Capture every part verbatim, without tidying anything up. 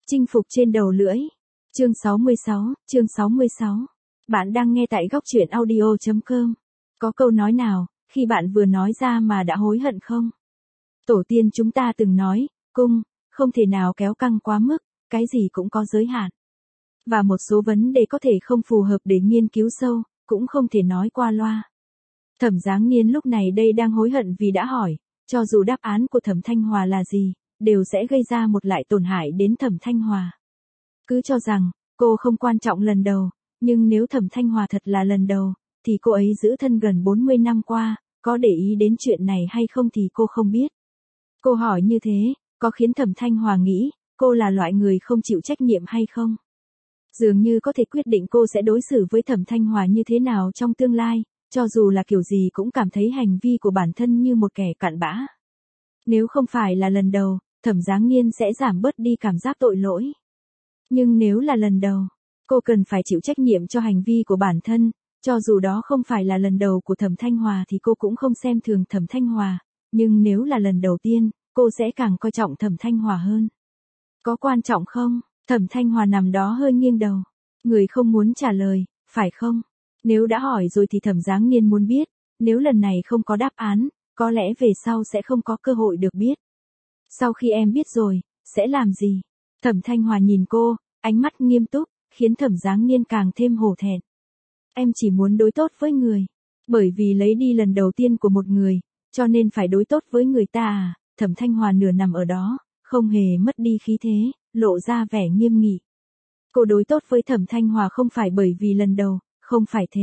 Chinh phục trên đầu lưỡi. Chương sáu mươi sáu, chương sáu mươi sáu. Bạn đang nghe tại góc truyện audio chấm com. Có câu nói nào, khi bạn vừa nói ra mà đã hối hận không? Tổ tiên chúng ta từng nói, cung, không thể nào kéo căng quá mức, cái gì cũng có giới hạn. Và một số vấn đề có thể không phù hợp để nghiên cứu sâu, cũng không thể nói qua loa. Thẩm Giáng Niên lúc này đây đang hối hận vì đã hỏi, cho dù đáp án của Thẩm Thanh Hòa là gì, đều sẽ gây ra một lại tổn hại đến Thẩm Thanh Hòa. Cứ cho rằng, cô không quan trọng lần đầu, nhưng nếu Thẩm Thanh Hòa thật là lần đầu, thì cô ấy giữ thân gần bốn mươi năm qua, có để ý đến chuyện này hay không thì cô không biết. Cô hỏi như thế, có khiến Thẩm Thanh Hòa nghĩ, cô là loại người không chịu trách nhiệm hay không? Dường như có thể quyết định cô sẽ đối xử với Thẩm Thanh Hòa như thế nào trong tương lai, cho dù là kiểu gì cũng cảm thấy hành vi của bản thân như một kẻ cặn bã. Nếu không phải là lần đầu, Thẩm Giáng Niên sẽ giảm bớt đi cảm giác tội lỗi. Nhưng nếu là lần đầu, cô cần phải chịu trách nhiệm cho hành vi của bản thân, cho dù đó không phải là lần đầu của Thẩm Thanh Hòa thì cô cũng không xem thường Thẩm Thanh Hòa, nhưng nếu là lần đầu tiên, cô sẽ càng coi trọng Thẩm Thanh Hòa hơn. Có quan trọng không? Thẩm Thanh Hòa nằm đó hơi nghiêng đầu. Người không muốn trả lời, phải không? Nếu đã hỏi rồi thì Thẩm Giáng Niên muốn biết, nếu lần này không có đáp án, có lẽ về sau sẽ không có cơ hội được biết. Sau khi em biết rồi, sẽ làm gì? Thẩm Thanh Hòa nhìn cô, ánh mắt nghiêm túc, khiến Thẩm Giáng Niên càng thêm hổ thẹn. Em chỉ muốn đối tốt với người. Bởi vì lấy đi lần đầu tiên của một người, cho nên phải đối tốt với người ta à? Thẩm Thanh Hòa nửa nằm ở đó, không hề mất đi khí thế, lộ ra vẻ nghiêm nghị. Cô đối tốt với Thẩm Thanh Hòa không phải bởi vì lần đầu, không phải thế.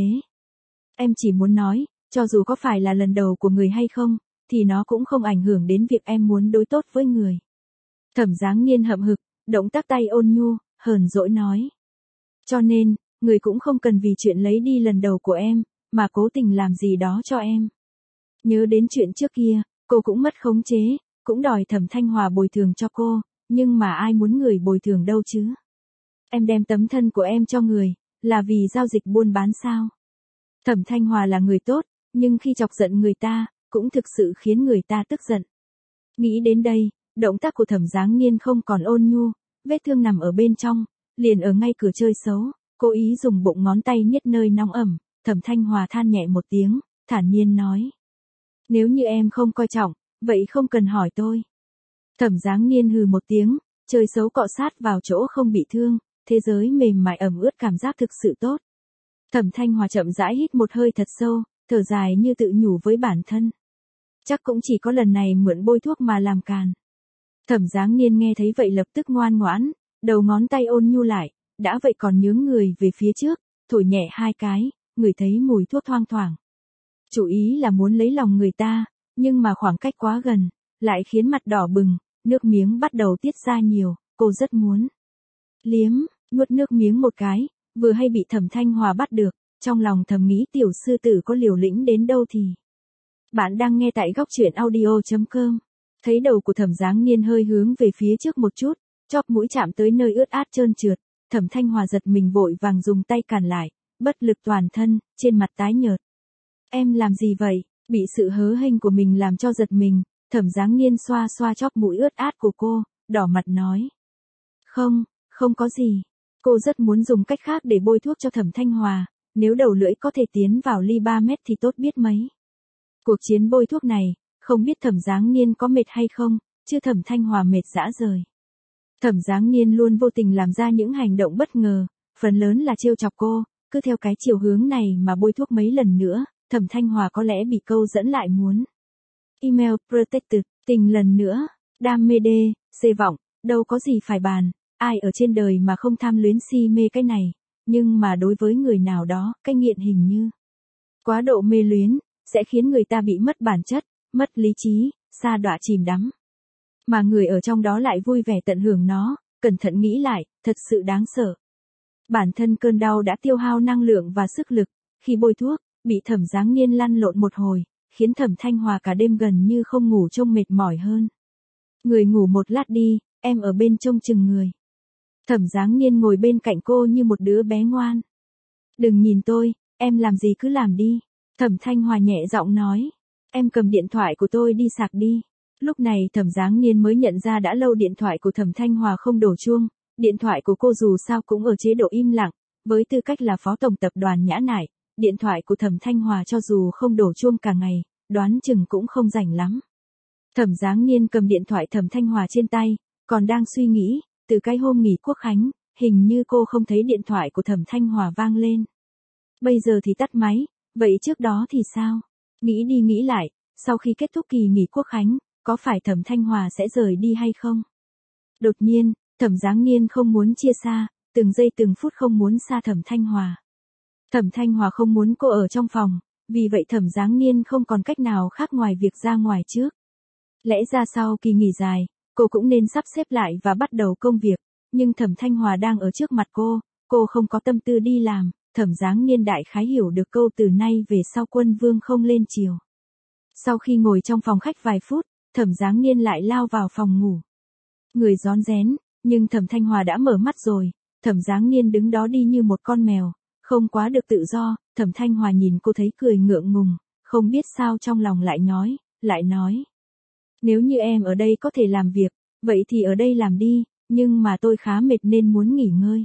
Em chỉ muốn nói, cho dù có phải là lần đầu của người hay không, thì nó cũng không ảnh hưởng đến việc em muốn đối tốt với người. Thẩm Giáng Niên hậm hực, động tác tay ôn nhu, hờn dỗi nói. Cho nên, người cũng không cần vì chuyện lấy đi lần đầu của em, mà cố tình làm gì đó cho em. Nhớ đến chuyện trước kia, cô cũng mất khống chế, cũng đòi Thẩm Thanh Hòa bồi thường cho cô, nhưng mà ai muốn người bồi thường đâu chứ? Em đem tấm thân của em cho người, là vì giao dịch buôn bán sao? Thẩm Thanh Hòa là người tốt, nhưng khi chọc giận người ta, cũng thực sự khiến người ta tức giận. Nghĩ đến đây, động tác của Thẩm Giáng Niên không còn ôn nhu, vết thương nằm ở bên trong, liền ở ngay cửa chơi xấu, cố ý dùng bụng ngón tay nhét nơi nóng ẩm, Thẩm Thanh Hòa than nhẹ một tiếng, thản nhiên nói. Nếu như em không coi trọng, vậy không cần hỏi tôi. Thẩm Giáng Niên hừ một tiếng, chơi xấu cọ sát vào chỗ không bị thương, thế giới mềm mại ẩm ướt cảm giác thực sự tốt. Thẩm Thanh Hòa chậm rãi hít một hơi thật sâu, thở dài như tự nhủ với bản thân. Chắc cũng chỉ có lần này mượn bôi thuốc mà làm càn. Thẩm Giáng Niên nghe thấy vậy lập tức ngoan ngoãn, đầu ngón tay ôn nhu lại, đã vậy còn nhướng người về phía trước, thổi nhẹ hai cái, ngửi thấy mùi thuốc thoang thoảng. Chủ ý là muốn lấy lòng người ta, nhưng mà khoảng cách quá gần, lại khiến mặt đỏ bừng, nước miếng bắt đầu tiết ra nhiều, cô rất muốn liếm, nuốt nước miếng một cái, vừa hay bị Thẩm Thanh Hòa bắt được, trong lòng thầm nghĩ tiểu sư tử có liều lĩnh đến đâu thì. Bạn đang nghe tại góc truyện audio chấm com. Thấy đầu của Thẩm Giáng Niên hơi hướng về phía trước một chút, chóp mũi chạm tới nơi ướt át trơn trượt, Thẩm Thanh Hòa giật mình vội vàng dùng tay cản lại, bất lực toàn thân, trên mặt tái nhợt. Em làm gì vậy? Bị sự hớ hênh của mình làm cho giật mình, Thẩm Giáng Niên xoa xoa chóp mũi ướt át của cô, đỏ mặt nói. Không, không có gì. Cô rất muốn dùng cách khác để bôi thuốc cho Thẩm Thanh Hòa, nếu đầu lưỡi có thể tiến vào ly ba mét thì tốt biết mấy. Cuộc chiến bôi thuốc này, không biết Thẩm Giáng Niên có mệt hay không, chứ Thẩm Thanh Hòa mệt dã rời. Thẩm Giáng Niên luôn vô tình làm ra những hành động bất ngờ, phần lớn là trêu chọc cô, cứ theo cái chiều hướng này mà bôi thuốc mấy lần nữa, Thẩm Thanh Hòa có lẽ bị câu dẫn lại muốn. Email protected, tình lần nữa, đam mê đê, xê vọng, đâu có gì phải bàn, ai ở trên đời mà không tham luyến si mê cái này, nhưng mà đối với người nào đó, cái nghiện hình như quá độ mê luyến, sẽ khiến người ta bị mất bản chất, mất lý trí, sa đọa chìm đắm. Mà người ở trong đó lại vui vẻ tận hưởng nó, cẩn thận nghĩ lại, thật sự đáng sợ. Bản thân cơn đau đã tiêu hao năng lượng và sức lực, khi bôi thuốc, bị Thẩm Giáng Niên lăn lộn một hồi, khiến Thẩm Thanh Hòa cả đêm gần như không ngủ trông mệt mỏi hơn. Người ngủ một lát đi, em ở bên trông chừng người. Thẩm Giáng Niên ngồi bên cạnh cô như một đứa bé ngoan. Đừng nhìn tôi, em làm gì cứ làm đi. Thẩm Thanh Hòa nhẹ giọng nói. Em cầm điện thoại của tôi đi sạc đi. Lúc này Thẩm Giáng Niên mới nhận ra đã lâu điện thoại của Thẩm Thanh Hòa không đổ chuông, Điện thoại của cô dù sao cũng ở chế độ im lặng, với tư cách là phó tổng tập đoàn Nhã Nại, điện thoại của Thẩm Thanh Hòa cho dù không đổ chuông cả ngày, đoán chừng cũng không rảnh lắm. Thẩm Giáng Niên cầm điện thoại Thẩm Thanh Hòa trên tay, còn đang suy nghĩ, từ cái hôm nghỉ Quốc khánh, hình như cô không thấy điện thoại của Thẩm Thanh Hòa vang lên. Bây giờ thì tắt máy, vậy trước đó thì sao? Nghĩ đi nghĩ lại, sau khi kết thúc kỳ nghỉ Quốc khánh, có phải Thẩm Thanh Hòa sẽ rời đi hay không? Đột nhiên, Thẩm Giáng Niên không muốn chia xa, từng giây từng phút không muốn xa Thẩm Thanh Hòa. Thẩm Thanh Hòa không muốn cô ở trong phòng, vì vậy Thẩm Giáng Niên không còn cách nào khác ngoài việc ra ngoài trước. Lẽ ra sau kỳ nghỉ dài, cô cũng nên sắp xếp lại và bắt đầu công việc, nhưng Thẩm Thanh Hòa đang ở trước mặt cô, cô không có tâm tư đi làm. Thẩm Giáng Niên đại khái hiểu được câu từ nay về sau quân vương không lên chiều. Sau khi ngồi trong phòng khách vài phút, Thẩm Giáng Niên lại lao vào phòng ngủ. Người rón rén, nhưng Thẩm Thanh Hòa đã mở mắt rồi. Thẩm Giáng Niên đứng đó đi như một con mèo, không quá được tự do. Thẩm Thanh Hòa nhìn cô thấy cười ngượng ngùng, không biết sao trong lòng lại nhói, lại nói. Nếu như em ở đây có thể làm việc, vậy thì ở đây làm đi, nhưng mà tôi khá mệt nên muốn nghỉ ngơi.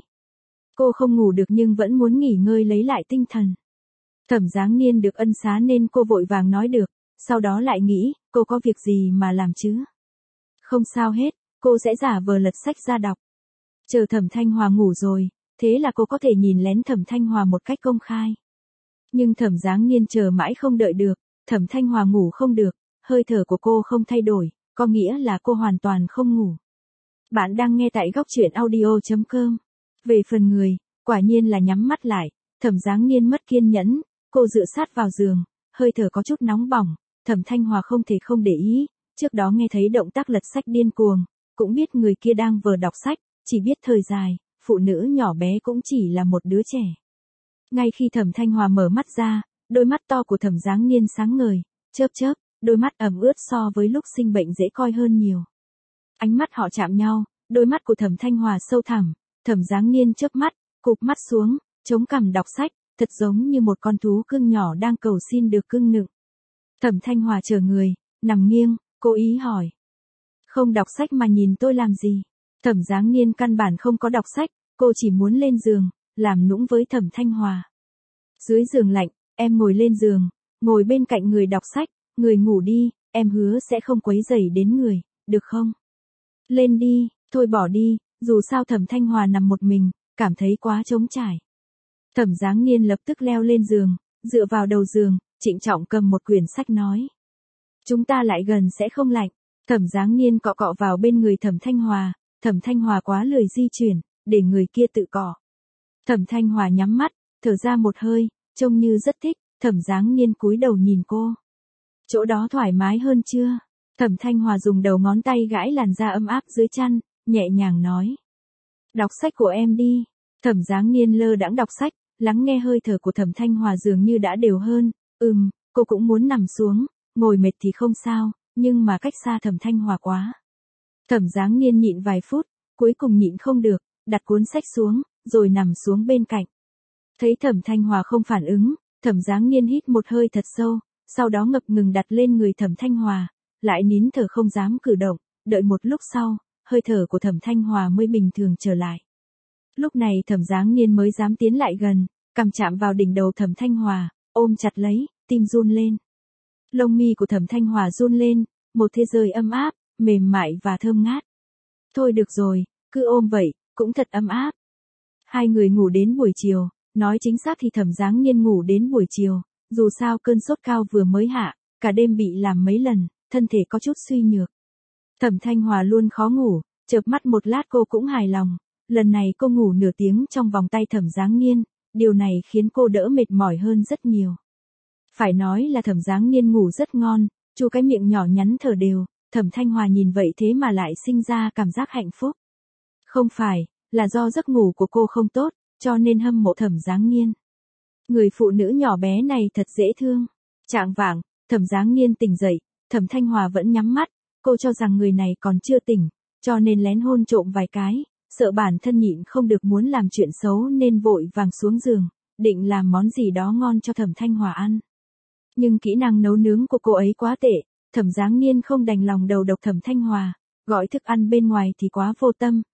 Cô không ngủ được nhưng vẫn muốn nghỉ ngơi lấy lại tinh thần. Thẩm Giáng Niên được ân xá nên cô vội vàng nói được, sau đó lại nghĩ, cô có việc gì mà làm chứ? Không sao hết, cô sẽ giả vờ lật sách ra đọc. Chờ Thẩm Thanh Hòa ngủ rồi, thế là cô có thể nhìn lén Thẩm Thanh Hòa một cách công khai. Nhưng Thẩm Giáng Niên chờ mãi không đợi được, Thẩm Thanh Hòa ngủ không được, hơi thở của cô không thay đổi, có nghĩa là cô hoàn toàn không ngủ. Bạn đang nghe tại góc truyện audio chấm com. Về phần người, quả nhiên là nhắm mắt lại, Thẩm Giáng Niên mất kiên nhẫn, cô dựa sát vào giường, hơi thở có chút nóng bỏng, Thẩm Thanh Hòa không thể không để ý, trước đó nghe thấy động tác lật sách điên cuồng, cũng biết người kia đang vừa đọc sách, chỉ biết thời dài, phụ nữ nhỏ bé cũng chỉ là một đứa trẻ. Ngay khi Thẩm Thanh Hòa mở mắt ra, đôi mắt to của Thẩm Giáng Niên sáng ngời, chớp chớp, đôi mắt ẩm ướt so với lúc sinh bệnh dễ coi hơn nhiều. Ánh mắt họ chạm nhau, đôi mắt của Thẩm Thanh Hòa sâu thẳm. Thẩm Giáng Niên chớp mắt, cụp mắt xuống, chống cằm đọc sách, thật giống như một con thú cưng nhỏ đang cầu xin được cưng nựng. Thẩm Thanh Hòa chờ người, nằm nghiêng, cố ý hỏi. Không đọc sách mà nhìn tôi làm gì? Thẩm Giáng Niên căn bản không có đọc sách, cô chỉ muốn lên giường, làm nũng với Thẩm Thanh Hòa. Dưới giường lạnh, em ngồi lên giường, ngồi bên cạnh người đọc sách, người ngủ đi, em hứa sẽ không quấy rầy đến người, được không? Lên đi, thôi bỏ đi. Dù sao Thẩm Thanh Hòa nằm một mình, cảm thấy quá trống trải. Thẩm Giáng Niên lập tức leo lên giường, dựa vào đầu giường, trịnh trọng cầm một quyển sách nói. Chúng ta lại gần sẽ không lạnh. Thẩm Giáng Niên cọ cọ vào bên người Thẩm Thanh Hòa, Thẩm Thanh Hòa quá lười di chuyển, để người kia tự cọ. Thẩm Thanh Hòa nhắm mắt, thở ra một hơi, trông như rất thích, Thẩm Giáng Niên cúi đầu nhìn cô. Chỗ đó thoải mái hơn chưa? Thẩm Thanh Hòa dùng đầu ngón tay gãi làn da ấm áp dưới chăn, nhẹ nhàng nói. Đọc sách của em đi. Thẩm Giáng Niên lơ đãng đọc sách, lắng nghe hơi thở của Thẩm Thanh Hòa dường như đã đều hơn. Ừm, cô cũng muốn nằm xuống, ngồi mệt thì không sao, nhưng mà cách xa Thẩm Thanh Hòa quá. Thẩm Giáng Niên nhịn vài phút, cuối cùng nhịn không được, đặt cuốn sách xuống, rồi nằm xuống bên cạnh. Thấy Thẩm Thanh Hòa không phản ứng, Thẩm Giáng Niên hít một hơi thật sâu, sau đó ngập ngừng đặt lên người Thẩm Thanh Hòa, lại nín thở không dám cử động, đợi một lúc sau, hơi thở của Thẩm Thanh Hòa mới bình thường trở lại. Lúc này Thẩm Giáng Niên mới dám tiến lại gần, cằm chạm vào đỉnh đầu Thẩm Thanh Hòa, ôm chặt lấy, tim run lên. Lông mi của Thẩm Thanh Hòa run lên, một thế giới ấm áp, mềm mại và thơm ngát. Thôi được rồi, cứ ôm vậy, cũng thật ấm áp. Hai người ngủ đến buổi chiều, nói chính xác thì Thẩm Giáng Niên ngủ đến buổi chiều, dù sao cơn sốt cao vừa mới hạ, cả đêm bị làm mấy lần, thân thể có chút suy nhược. Thẩm Thanh Hòa luôn khó ngủ, chợp mắt một lát cô cũng hài lòng, lần này cô ngủ nửa tiếng trong vòng tay Thẩm Giáng Niên, điều này khiến cô đỡ mệt mỏi hơn rất nhiều. Phải nói là Thẩm Giáng Niên ngủ rất ngon, chu cái miệng nhỏ nhắn thở đều, Thẩm Thanh Hòa nhìn vậy thế mà lại sinh ra cảm giác hạnh phúc. Không phải, là do giấc ngủ của cô không tốt, cho nên hâm mộ Thẩm Giáng Niên. Người phụ nữ nhỏ bé này thật dễ thương. Chạng vạng, Thẩm Giáng Niên tỉnh dậy, Thẩm Thanh Hòa vẫn nhắm mắt, cô cho rằng người này còn chưa tỉnh, cho nên lén hôn trộm vài cái, sợ bản thân nhịn không được muốn làm chuyện xấu nên vội vàng xuống giường, định làm món gì đó ngon cho Thẩm Thanh Hòa ăn. Nhưng kỹ năng nấu nướng của cô ấy quá tệ, Thẩm Giáng Niên không đành lòng đầu độc Thẩm Thanh Hòa, gọi thức ăn bên ngoài thì quá vô tâm,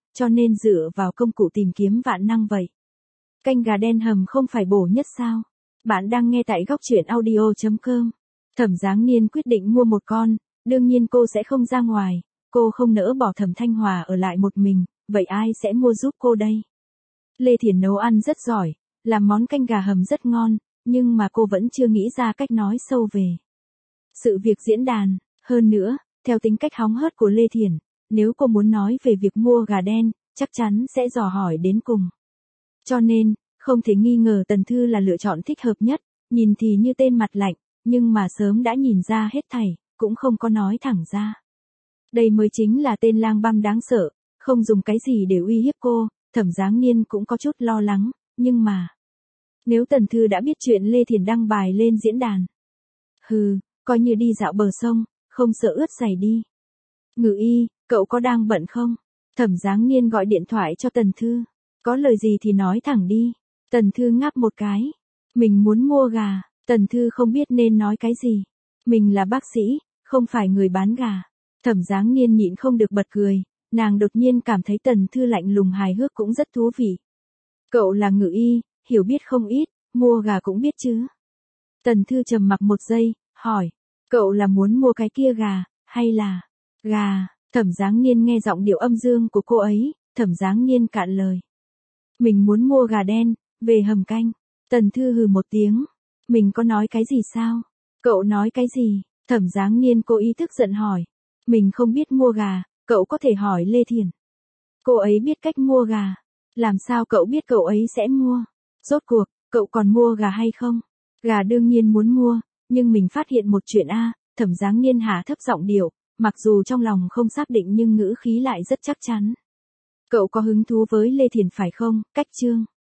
cho nên dựa vào công cụ tìm kiếm vạn năng vậy. Canh gà đen hầm không phải bổ nhất sao? Bạn đang nghe tại góc truyện audio.com. Thẩm Giáng Niên quyết định mua một con, đương nhiên cô sẽ không ra ngoài, cô không nỡ bỏ Thẩm Thanh Hòa ở lại một mình, vậy ai sẽ mua giúp cô đây? Lê Thiển nấu ăn rất giỏi, làm món canh gà hầm rất ngon, nhưng mà cô vẫn chưa nghĩ ra cách nói sâu về sự việc diễn đàn. Hơn nữa, theo tính cách hóng hớt của Lê Thiển, nếu cô muốn nói về việc mua gà đen, chắc chắn sẽ dò hỏi đến cùng. Cho nên, không thể nghi ngờ Tần Thư là lựa chọn thích hợp nhất, nhìn thì như tên mặt lạnh, nhưng mà sớm đã nhìn ra hết thảy, cũng không có nói thẳng ra. Đây mới chính là tên lang băm đáng sợ, không dùng cái gì để uy hiếp cô. Thẩm Giáng Niên cũng có chút lo lắng, nhưng mà nếu Tần Thư đã biết chuyện Lê Thiển đăng bài lên diễn đàn, hừ, coi như đi dạo bờ sông, không sợ ướt giày đi. Ngự y, cậu có đang bận không? Thẩm Giáng Niên gọi điện thoại cho Tần Thư. Có lời gì thì nói thẳng đi. Tần Thư ngáp một cái. Mình muốn mua gà. Tần Thư không biết nên nói cái gì. Mình là bác sĩ, không phải người bán gà. Thẩm Giáng Niên nhịn không được bật cười. Nàng đột nhiên cảm thấy Tần Thư lạnh lùng hài hước cũng rất thú vị. Cậu là ngự y, hiểu biết không ít, mua gà cũng biết chứ. Tần Thư trầm mặc một giây, hỏi. Cậu là muốn mua cái kia gà, hay là gà? Thẩm Giáng Niên nghe giọng điệu âm dương của cô ấy, Thẩm Giáng Niên cạn lời. Mình muốn mua gà đen, về hầm canh. Tần Thư hừ một tiếng. Mình có nói cái gì sao? Cậu nói cái gì? Thẩm Giáng Niên cố ý tức giận hỏi. Mình không biết mua gà, cậu có thể hỏi Lê Thiển. Cô ấy biết cách mua gà. Làm sao cậu biết cậu ấy sẽ mua? Rốt cuộc, cậu còn mua gà hay không? Gà đương nhiên muốn mua, nhưng mình phát hiện một chuyện a. Thẩm Giáng Niên hạ thấp giọng điệu, mặc dù trong lòng không xác định nhưng ngữ khí lại rất chắc chắn. Cậu có hứng thú với Lê Thiển phải không? Cách chương